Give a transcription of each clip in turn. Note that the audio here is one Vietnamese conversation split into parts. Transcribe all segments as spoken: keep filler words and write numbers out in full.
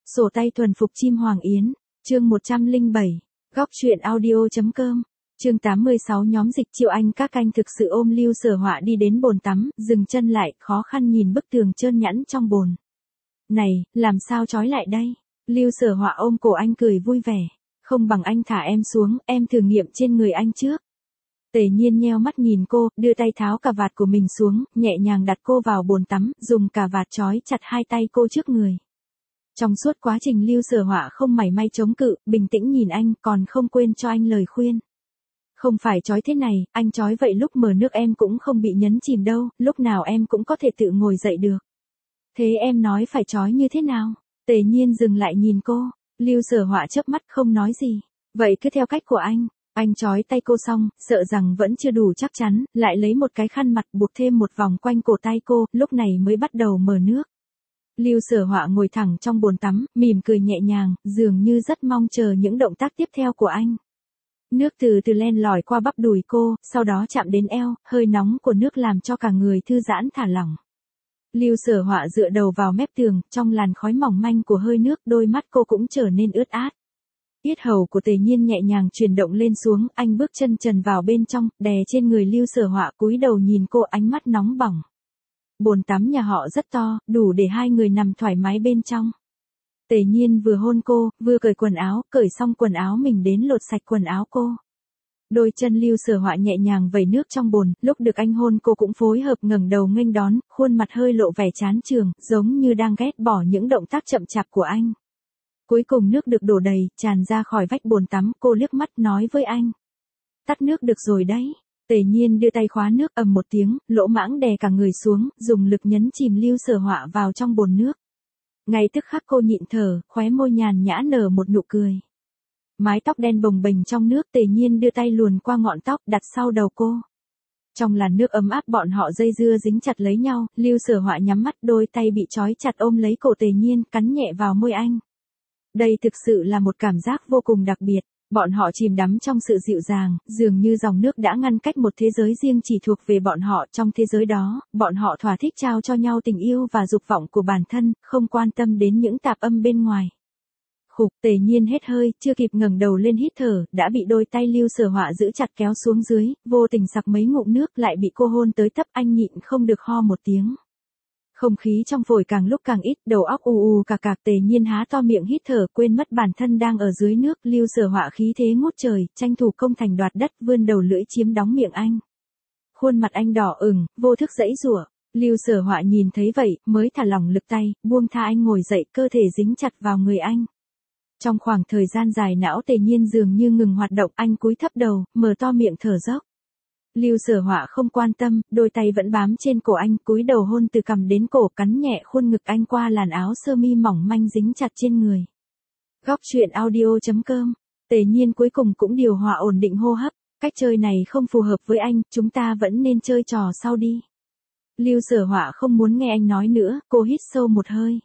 Sổ tay thuần phục chim hoàng yến, chương một trăm lẻ bảy, góc truyện audio.com, chương tám mươi sáu. Nhóm Dịch Triệu Anh các anh thực sự ôm Lưu Sở Họa đi đến bồn tắm, dừng chân lại, khó khăn nhìn bức tường trơn nhẵn trong bồn. Này, làm sao trói lại đây? Lưu Sở Họa ôm cổ anh cười vui vẻ. Không bằng anh thả em xuống, em thử nghiệm trên người anh trước. Tề Nhiên nheo mắt nhìn cô, đưa tay tháo cà vạt của mình xuống, nhẹ nhàng đặt cô vào bồn tắm, dùng cà vạt trói chặt hai tay cô trước người. Trong suốt quá trình Lưu Sở Họa không mảy may chống cự, bình tĩnh nhìn anh, còn không quên cho anh lời khuyên. Không phải trói thế này, anh trói vậy lúc mở nước em cũng không bị nhấn chìm đâu, lúc nào em cũng có thể tự ngồi dậy được. Thế em nói phải trói như thế nào? Tề Nhiên dừng lại nhìn cô, Lưu Sở Họa chớp mắt không nói gì. Vậy cứ theo cách của anh. Anh trói tay cô xong, sợ rằng vẫn chưa đủ chắc chắn, lại lấy một cái khăn mặt buộc thêm một vòng quanh cổ tay cô, lúc này mới bắt đầu mở nước. Lưu Sở Họa ngồi thẳng trong bồn tắm, mỉm cười nhẹ nhàng, dường như rất mong chờ những động tác tiếp theo của anh. Nước từ từ len lỏi qua bắp đùi cô, sau đó chạm đến eo, hơi nóng của nước làm cho cả người thư giãn thả lỏng. Lưu Sở Họa dựa đầu vào mép tường, trong làn khói mỏng manh của hơi nước, đôi mắt cô cũng trở nên ướt át. Yết hầu của Tề Nhiên nhẹ nhàng chuyển động lên xuống, anh bước chân trần vào bên trong, đè trên người Lưu Sở Họa, cúi đầu nhìn cô, ánh mắt nóng bỏng. Bồn tắm nhà họ rất to, đủ để hai người nằm thoải mái bên trong. Tề Nhiên vừa hôn cô, vừa cởi quần áo, cởi xong quần áo mình đến lột sạch quần áo cô. Đôi chân Lưu Sở Họa nhẹ nhàng vẩy nước trong bồn, lúc được anh hôn cô cũng phối hợp ngẩng đầu nghênh đón, khuôn mặt hơi lộ vẻ chán chường, giống như đang ghét bỏ những động tác chậm chạp của anh. Cuối cùng nước được đổ đầy, tràn ra khỏi vách bồn tắm, cô liếc mắt nói với anh. Tắt nước được rồi đấy. Tề Nhiên đưa tay khóa nước, ầm một tiếng, lỗ mãng đè cả người xuống, dùng lực nhấn chìm Lưu Sở Họa vào trong bồn nước. Ngay tức khắc cô nhịn thở, khóe môi nhàn nhã nở một nụ cười. Mái tóc đen bồng bềnh trong nước, Tề Nhiên đưa tay luồn qua ngọn tóc, đặt sau đầu cô. Trong làn nước ấm áp bọn họ dây dưa dính chặt lấy nhau, Lưu Sở Họa nhắm mắt, đôi tay bị trói chặt ôm lấy cổ Tề Nhiên, cắn nhẹ vào môi anh. Đây thực sự là một cảm giác vô cùng đặc biệt. Bọn họ chìm đắm trong sự dịu dàng, dường như dòng nước đã ngăn cách một thế giới riêng chỉ thuộc về bọn họ. Trong thế giới đó, bọn họ thỏa thích trao cho nhau tình yêu và dục vọng của bản thân, không quan tâm đến những tạp âm bên ngoài. Khục, Tề Nhiên hết hơi, chưa kịp ngẩng đầu lên hít thở, đã bị đôi tay Lưu Sở Họa giữ chặt kéo xuống dưới, vô tình sặc mấy ngụm nước, lại bị cô hôn tới tấp, anh nhịn không được ho một tiếng. Không khí trong phổi càng lúc càng ít, đầu óc u u cà cạc. Tề Nhiên há to miệng hít thở, quên mất bản thân đang ở dưới nước. Lưu Sở Họa khí thế ngút trời, tranh thủ công thành đoạt đất, vươn đầu lưỡi chiếm đóng miệng anh. Khuôn mặt anh đỏ ửng, vô thức giãy giụa. Lưu Sở Họa nhìn thấy vậy, mới thả lỏng lực tay, buông tha anh ngồi dậy, cơ thể dính chặt vào người anh. Trong khoảng thời gian dài não Tề Nhiên dường như ngừng hoạt động, anh cúi thấp đầu, mở to miệng thở dốc. Lưu Sở Họa không quan tâm, đôi tay vẫn bám trên cổ anh, cúi đầu hôn từ cằm đến cổ, cắn nhẹ khuôn ngực anh qua làn áo sơ mi mỏng manh dính chặt trên người. Góc truyện audio.com, Tề Nhiên cuối cùng cũng điều hòa ổn định hô hấp, cách chơi này không phù hợp với anh, chúng ta vẫn nên chơi trò sau đi. Lưu Sở Họa không muốn nghe anh nói nữa, cô hít sâu một hơi.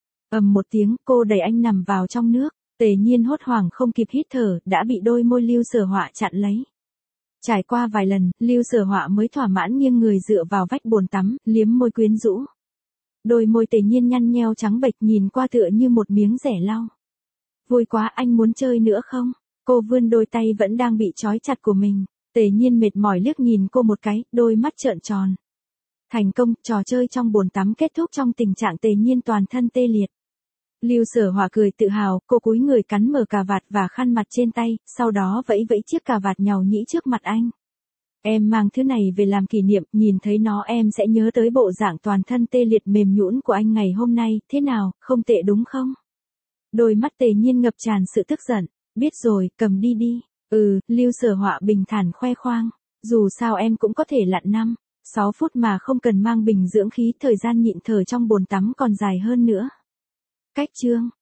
Ầm một tiếng, cô đẩy anh nằm vào trong nước, Tề Nhiên hốt hoảng không kịp hít thở, đã bị đôi môi Lưu Sở Họa chặn lấy. Trải qua vài lần, Lưu Sở Họa mới thỏa mãn nghiêng người dựa vào vách bồn tắm, liếm môi quyến rũ. Đôi môi Tề Nhiên nhăn nheo trắng bệch, nhìn qua tựa như một miếng dẻ lau. Vui quá, anh muốn chơi nữa không? Cô vươn đôi tay vẫn đang bị trói chặt của mình. Tề Nhiên mệt mỏi liếc nhìn cô một cái, đôi mắt trợn tròn. Thành công, trò chơi trong bồn tắm kết thúc trong tình trạng Tề Nhiên toàn thân tê liệt. Lưu Sở Họa cười tự hào, cô cúi người cắn mở cà vạt và khăn mặt trên tay, sau đó vẫy vẫy chiếc cà vạt nhàu nhĩ trước mặt anh. Em mang thứ này về làm kỷ niệm, nhìn thấy nó em sẽ nhớ tới bộ dạng toàn thân tê liệt mềm nhũn của anh ngày hôm nay, thế nào, không tệ đúng không? Đôi mắt Tề Nhiên ngập tràn sự tức giận, biết rồi, cầm đi đi. Ừ, Lưu Sở Họa bình thản khoe khoang, dù sao em cũng có thể lặn năm, sáu phút mà không cần mang bình dưỡng khí, thời gian nhịn thở trong bồn tắm còn dài hơn nữa. Cách chương